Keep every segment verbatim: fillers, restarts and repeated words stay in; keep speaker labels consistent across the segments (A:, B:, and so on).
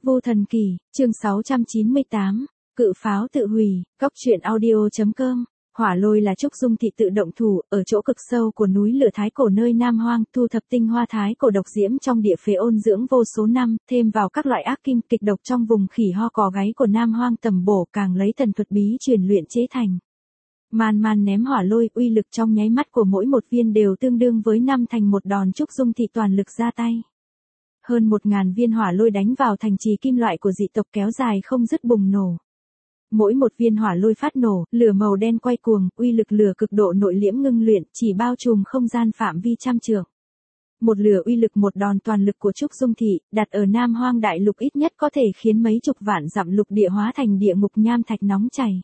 A: Vô Thần Kỳ, chương sáu trăm chín mươi tám, Cự pháo tự hủy, Cóc truyện audio.com. Hỏa Lôi là trúc dung thị tự động thủ, ở chỗ cực sâu của núi lửa Thái Cổ nơi Nam Hoang, thu thập tinh hoa Thái Cổ độc diễm trong địa phế ôn dưỡng vô số năm, thêm vào các loại ác kim kịch độc trong vùng khỉ ho cò gáy của Nam Hoang tầm bổ, càng lấy thần thuật bí truyền luyện chế thành. Man man ném hỏa lôi, uy lực trong nháy mắt của mỗi một viên đều tương đương với năm thành một đòn trúc dung thị toàn lực ra tay. Hơn một ngàn viên hỏa lôi đánh vào thành trì kim loại của dị tộc kéo dài không dứt bùng nổ. Mỗi một viên hỏa lôi phát nổ, lửa màu đen quay cuồng, uy lực lửa cực độ nội liễm ngưng luyện, chỉ bao trùm không gian phạm vi trăm trượng. Một lửa uy lực một đòn toàn lực của trúc dung thị, đặt ở Nam Hoang đại lục ít nhất có thể khiến mấy chục vạn dặm lục địa hóa thành địa ngục nham thạch nóng chảy.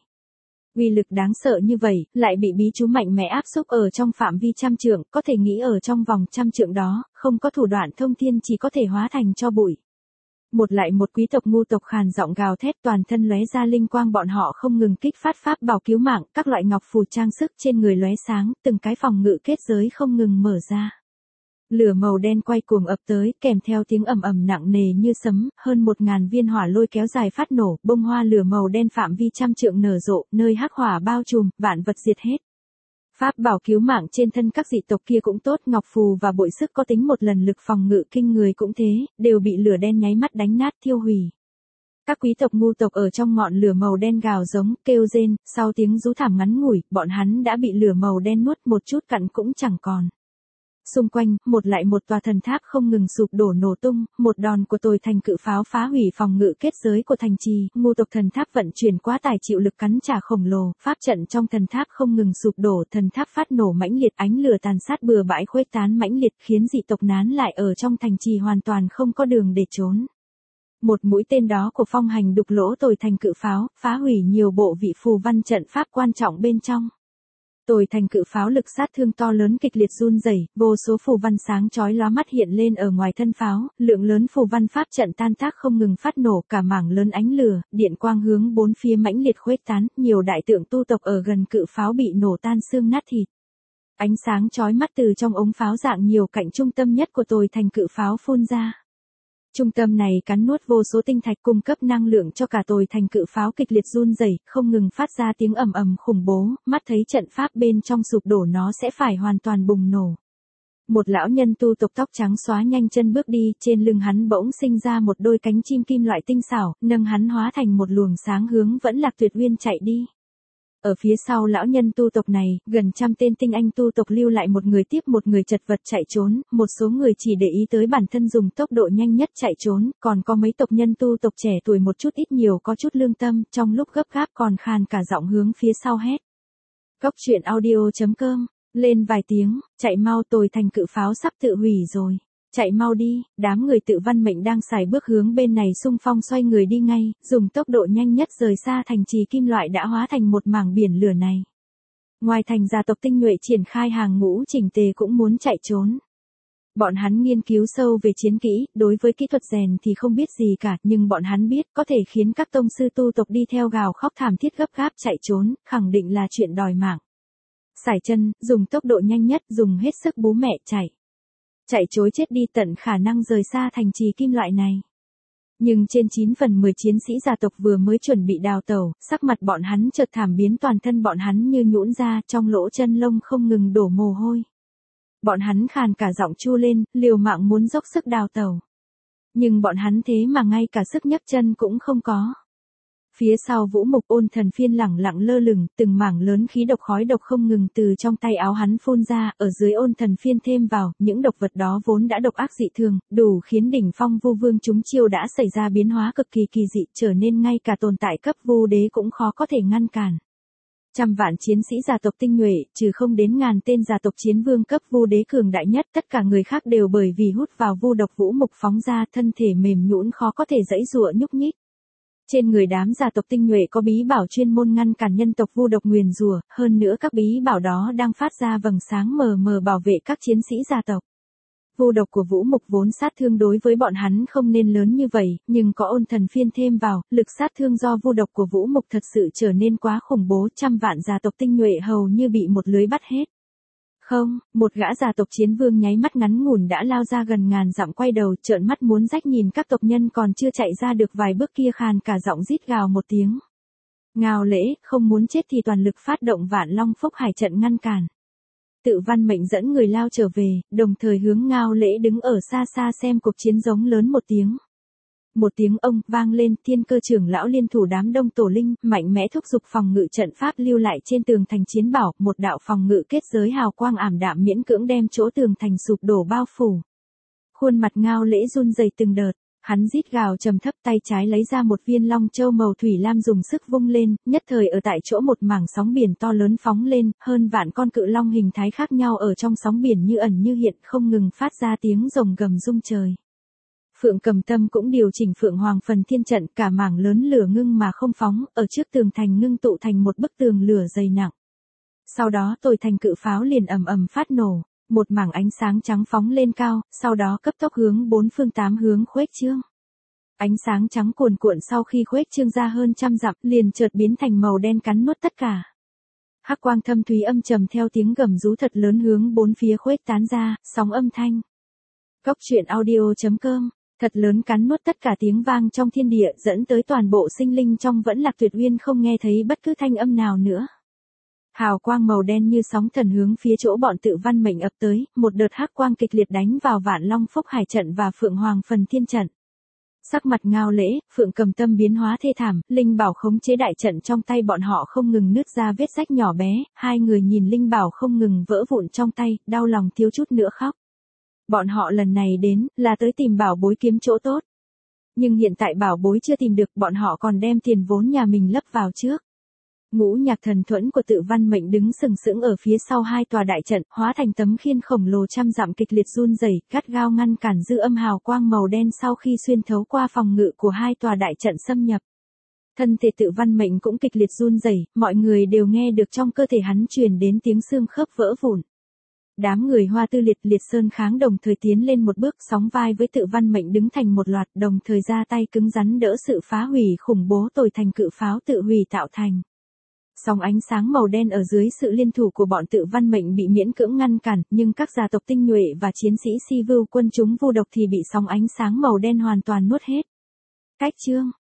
A: Uy lực đáng sợ như vậy, lại bị bí chú mạnh mẽ áp xúc ở trong phạm vi trăm trượng, có thể nghĩ ở trong vòng trăm trượng đó, không có thủ đoạn thông thiên chỉ có thể hóa thành cho bụi. Một lại một quý tộc ngu tộc khàn giọng gào thét, toàn thân lóe ra linh quang, bọn họ không ngừng kích phát pháp bảo cứu mạng, các loại ngọc phù trang sức trên người lóe sáng, từng cái phòng ngự kết giới không ngừng mở ra. Lửa màu đen quay cuồng ập tới, kèm theo tiếng ầm ầm nặng nề như sấm, hơn một ngàn viên hỏa lôi kéo dài phát nổ, bông hoa lửa màu đen phạm vi trăm trượng nở rộ, nơi hắc hỏa bao trùm, vạn vật diệt hết. Pháp bảo cứu mạng trên thân các dị tộc kia cũng tốt, ngọc phù và bội sức có tính một lần lực phòng ngự kinh người cũng thế, đều bị lửa đen nháy mắt đánh nát thiêu hủy. Các quý tộc ngu tộc ở trong ngọn lửa màu đen gào giống, kêu rên, sau tiếng rú thảm ngắn ngủi, bọn hắn đã bị lửa màu đen nuốt, một chút cặn cũng chẳng còn. Xung quanh, một lại một tòa thần tháp không ngừng sụp đổ nổ tung, một đòn của tồi thành cự pháo phá hủy phòng ngự kết giới của thành trì, ngu tộc thần tháp vận chuyển quá tải chịu lực cắn trả khổng lồ, pháp trận trong thần tháp không ngừng sụp đổ, thần tháp phát nổ mãnh liệt, ánh lửa tàn sát bừa bãi khuếch tán mãnh liệt, khiến dị tộc nán lại ở trong thành trì hoàn toàn không có đường để trốn. Một mũi tên đó của phong hành đục lỗ tồi thành cự pháo, phá hủy nhiều bộ vị phù văn trận pháp quan trọng bên trong. Tồi thành cự pháo lực sát thương to lớn kịch liệt run rẩy, vô số phù văn sáng chói lóa mắt hiện lên ở ngoài thân pháo, lượng lớn phù văn pháp trận tan tác không ngừng phát nổ, cả mảng lớn ánh lửa, điện quang hướng bốn phía mãnh liệt khuếch tán, nhiều đại tượng tu tộc ở gần cự pháo bị nổ tan xương nát thịt. Ánh sáng chói mắt từ trong ống pháo dạng nhiều cạnh trung tâm nhất của tồi thành cự pháo phun ra. Trung tâm này cắn nuốt vô số tinh thạch cung cấp năng lượng cho cả tồi thành cự pháo kịch liệt run rẩy, không ngừng phát ra tiếng ầm ầm khủng bố, mắt thấy trận pháp bên trong sụp đổ nó sẽ phải hoàn toàn bùng nổ. Một lão nhân tu tộc tóc trắng xóa nhanh chân bước đi, trên lưng hắn bỗng sinh ra một đôi cánh chim kim loại tinh xảo, nâng hắn hóa thành một luồng sáng hướng Vẫn Lạc Tuyệt Uyên chạy đi. Ở phía sau lão nhân tu tộc này, gần trăm tên tinh anh tu tộc lưu lại một người tiếp một người chật vật chạy trốn, một số người chỉ để ý tới bản thân dùng tốc độ nhanh nhất chạy trốn, còn có mấy tộc nhân tu tộc trẻ tuổi một chút ít nhiều có chút lương tâm, trong lúc gấp gáp còn khàn cả giọng hướng phía sau hét. Cóc truyện audio.com, lên vài tiếng, chạy mau, tồi thành cự pháo sắp tự hủy rồi. Chạy mau đi, đám người tự văn mệnh đang xài bước hướng bên này xung phong xoay người đi ngay, dùng tốc độ nhanh nhất rời xa thành trì kim loại đã hóa thành một mảng biển lửa này. Ngoài thành gia tộc tinh nhuệ triển khai hàng ngũ chỉnh tề cũng muốn chạy trốn. Bọn hắn nghiên cứu sâu về chiến kỹ, đối với kỹ thuật rèn thì không biết gì cả, nhưng bọn hắn biết có thể khiến các tông sư tu tộc đi theo gào khóc thảm thiết gấp gáp chạy trốn, khẳng định là chuyện đòi mạng. Sải chân, dùng tốc độ nhanh nhất, dùng hết sức bú mẹ chạy. Chạy trối chết đi tận khả năng rời xa thành trì kim loại này. Nhưng trên chín phần mười chiến sĩ gia tộc vừa mới chuẩn bị đào tẩu, sắc mặt bọn hắn chợt thảm biến, toàn thân bọn hắn như nhũn ra, trong lỗ chân lông không ngừng đổ mồ hôi. Bọn hắn khàn cả giọng chu lên, liều mạng muốn dốc sức đào tẩu. Nhưng bọn hắn thế mà ngay cả sức nhấc chân cũng không có. Phía sau Vũ Mục Ôn Thần Phiên lẳng lặng lơ lửng, từng mảng lớn khí độc khói độc không ngừng từ trong tay áo hắn phun ra, ở dưới Ôn Thần Phiên thêm vào, những độc vật đó vốn đã độc ác dị thường, đủ khiến đỉnh phong vu vương chúng chiêu đã xảy ra biến hóa cực kỳ kỳ dị, trở nên ngay cả tồn tại cấp vu đế cũng khó có thể ngăn cản. Trăm vạn chiến sĩ gia tộc tinh nhuệ, trừ không đến ngàn tên gia tộc chiến vương cấp vu đế cường đại nhất, tất cả người khác đều bởi vì hút vào vu độc Vũ Mục phóng ra, thân thể mềm nhũn khó có thể giãy giụa nhúc nhích. Trên người đám gia tộc tinh nhuệ có bí bảo chuyên môn ngăn cản nhân tộc vu độc nguyền rủa, hơn nữa các bí bảo đó đang phát ra vầng sáng mờ mờ bảo vệ các chiến sĩ gia tộc. Vu độc của Vũ Mục vốn sát thương đối với bọn hắn không nên lớn như vậy, nhưng có Ôn Thần Phiên thêm vào, lực sát thương do vu độc của Vũ Mục thật sự trở nên quá khủng bố, trăm vạn gia tộc tinh nhuệ hầu như bị một lưới bắt hết. Không, một gã già tộc chiến vương nháy mắt ngắn ngủn đã lao ra gần ngàn dặm, quay đầu trợn mắt muốn rách nhìn các tộc nhân còn chưa chạy ra được vài bước kia, khàn cả giọng rít gào một tiếng. Ngao Lễ, không muốn chết thì toàn lực phát động Vạn Long Phúc Hải trận ngăn cản. Tự Văn Mệnh dẫn người lao trở về, đồng thời hướng Ngao Lễ đứng ở xa xa xem cuộc chiến giống lớn một tiếng. Một tiếng ông vang lên, Thiên Cơ trưởng lão liên thủ đám đông tổ linh, mạnh mẽ thúc giục phòng ngự trận pháp lưu lại trên tường thành chiến bảo, một đạo phòng ngự kết giới hào quang ảm đạm miễn cưỡng đem chỗ tường thành sụp đổ bao phủ. Khuôn mặt Ngao Lễ run rẩy từng đợt, hắn rít gào trầm thấp, tay trái lấy ra một viên long châu màu thủy lam dùng sức vung lên, nhất thời ở tại chỗ một mảng sóng biển to lớn phóng lên, hơn vạn con cự long hình thái khác nhau ở trong sóng biển như ẩn như hiện, không ngừng phát ra tiếng rồng gầm rung trời. Phượng Cầm Tâm cũng điều chỉnh Phượng Hoàng Phần Thiên trận, cả mảng lớn lửa ngưng mà không phóng, ở trước tường thành ngưng tụ thành một bức tường lửa dày nặng. Sau đó Tồi Thành cự pháo liền ầm ầm phát nổ, một mảng ánh sáng trắng phóng lên cao, sau đó cấp tốc hướng bốn phương tám hướng khuếch trương. Ánh sáng trắng cuồn cuộn sau khi khuếch trương ra hơn trăm dặm, liền chợt biến thành màu đen cắn nuốt tất cả. Hắc quang thâm thúy âm trầm theo tiếng gầm rú thật lớn hướng bốn phía khuếch tán ra, sóng âm thanh. Cốc truyện audio chấm com. Thật lớn cắn nuốt tất cả tiếng vang trong thiên địa, dẫn tới toàn bộ sinh linh trong Vẫn Lạc Tuyệt Uyên không nghe thấy bất cứ thanh âm nào nữa. Hào quang màu đen như sóng thần hướng phía chỗ bọn Tự Văn Mệnh ập tới, một đợt hắc quang kịch liệt đánh vào Vạn Long Phúc Hải trận và Phượng Hoàng Phần Thiên trận. Sắc mặt Ngao Lễ, Phượng Cầm Tâm biến hóa thê thảm, linh bảo khống chế đại trận trong tay bọn họ không ngừng nứt ra vết rách nhỏ bé, hai người nhìn linh bảo không ngừng vỡ vụn trong tay, đau lòng thiếu chút nữa khóc. Bọn họ lần này đến, là tới tìm bảo bối kiếm chỗ tốt. Nhưng hiện tại bảo bối chưa tìm được, bọn họ còn đem tiền vốn nhà mình lấp vào trước. Ngũ nhạc thần thuẫn của Tự Văn Mệnh đứng sừng sững ở phía sau hai tòa đại trận, hóa thành tấm khiên khổng lồ trăm dặm kịch liệt run rẩy, gắt gao ngăn cản dư âm hào quang màu đen sau khi xuyên thấu qua phòng ngự của hai tòa đại trận xâm nhập. Thân thể Tự Văn Mệnh cũng kịch liệt run rẩy, mọi người đều nghe được trong cơ thể hắn truyền đến tiếng xương khớp vỡ vụn. Đám người Hoa Tư Liệt Liệt Sơn Kháng đồng thời tiến lên một bước, sóng vai với Tự Văn Mệnh đứng thành một loạt, đồng thời ra tay cứng rắn đỡ sự phá hủy khủng bố Tồi Thành cự pháo tự hủy tạo thành. Sóng ánh sáng màu đen ở dưới sự liên thủ của bọn Tự Văn Mệnh bị miễn cưỡng ngăn cản, nhưng các gia tộc tinh nhuệ và chiến sĩ Si Vưu quân chúng vu độc thì bị sóng ánh sáng màu đen hoàn toàn nuốt hết. Cách chương